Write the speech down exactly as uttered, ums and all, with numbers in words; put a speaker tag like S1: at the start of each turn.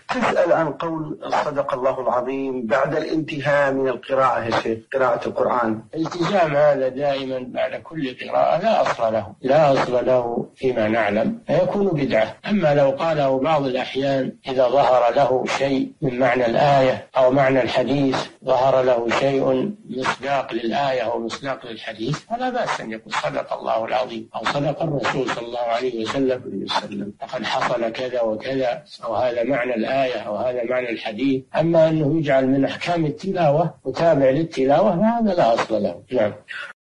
S1: تسأل عن قول صدق الله العظيم بعد الانتهاء من القراءة يا شيخ، قراءة القرآن.
S2: الالتزام هذا دائما بعد كل قراءة لا أصل له، لا أصل له فيما نعلم، فيكون بدعة. أما لو قاله بعض الأحيان إذا ظهر له شيء من معنى الآية أو معنى الحديث، ظهر له شيء مصداق للآية أو مصداق للحديث، فلا بأس أن يقول صدق الله العظيم أو صدق الرسول صلى الله عليه وسلم لقد حصل كذا وكذا، أو هذا معنى الآية أو هذا معنى الحديث. أما أنه يجعل من أحكام التلاوة وتابع للتلاوة فهذا لا أصل له. نعم.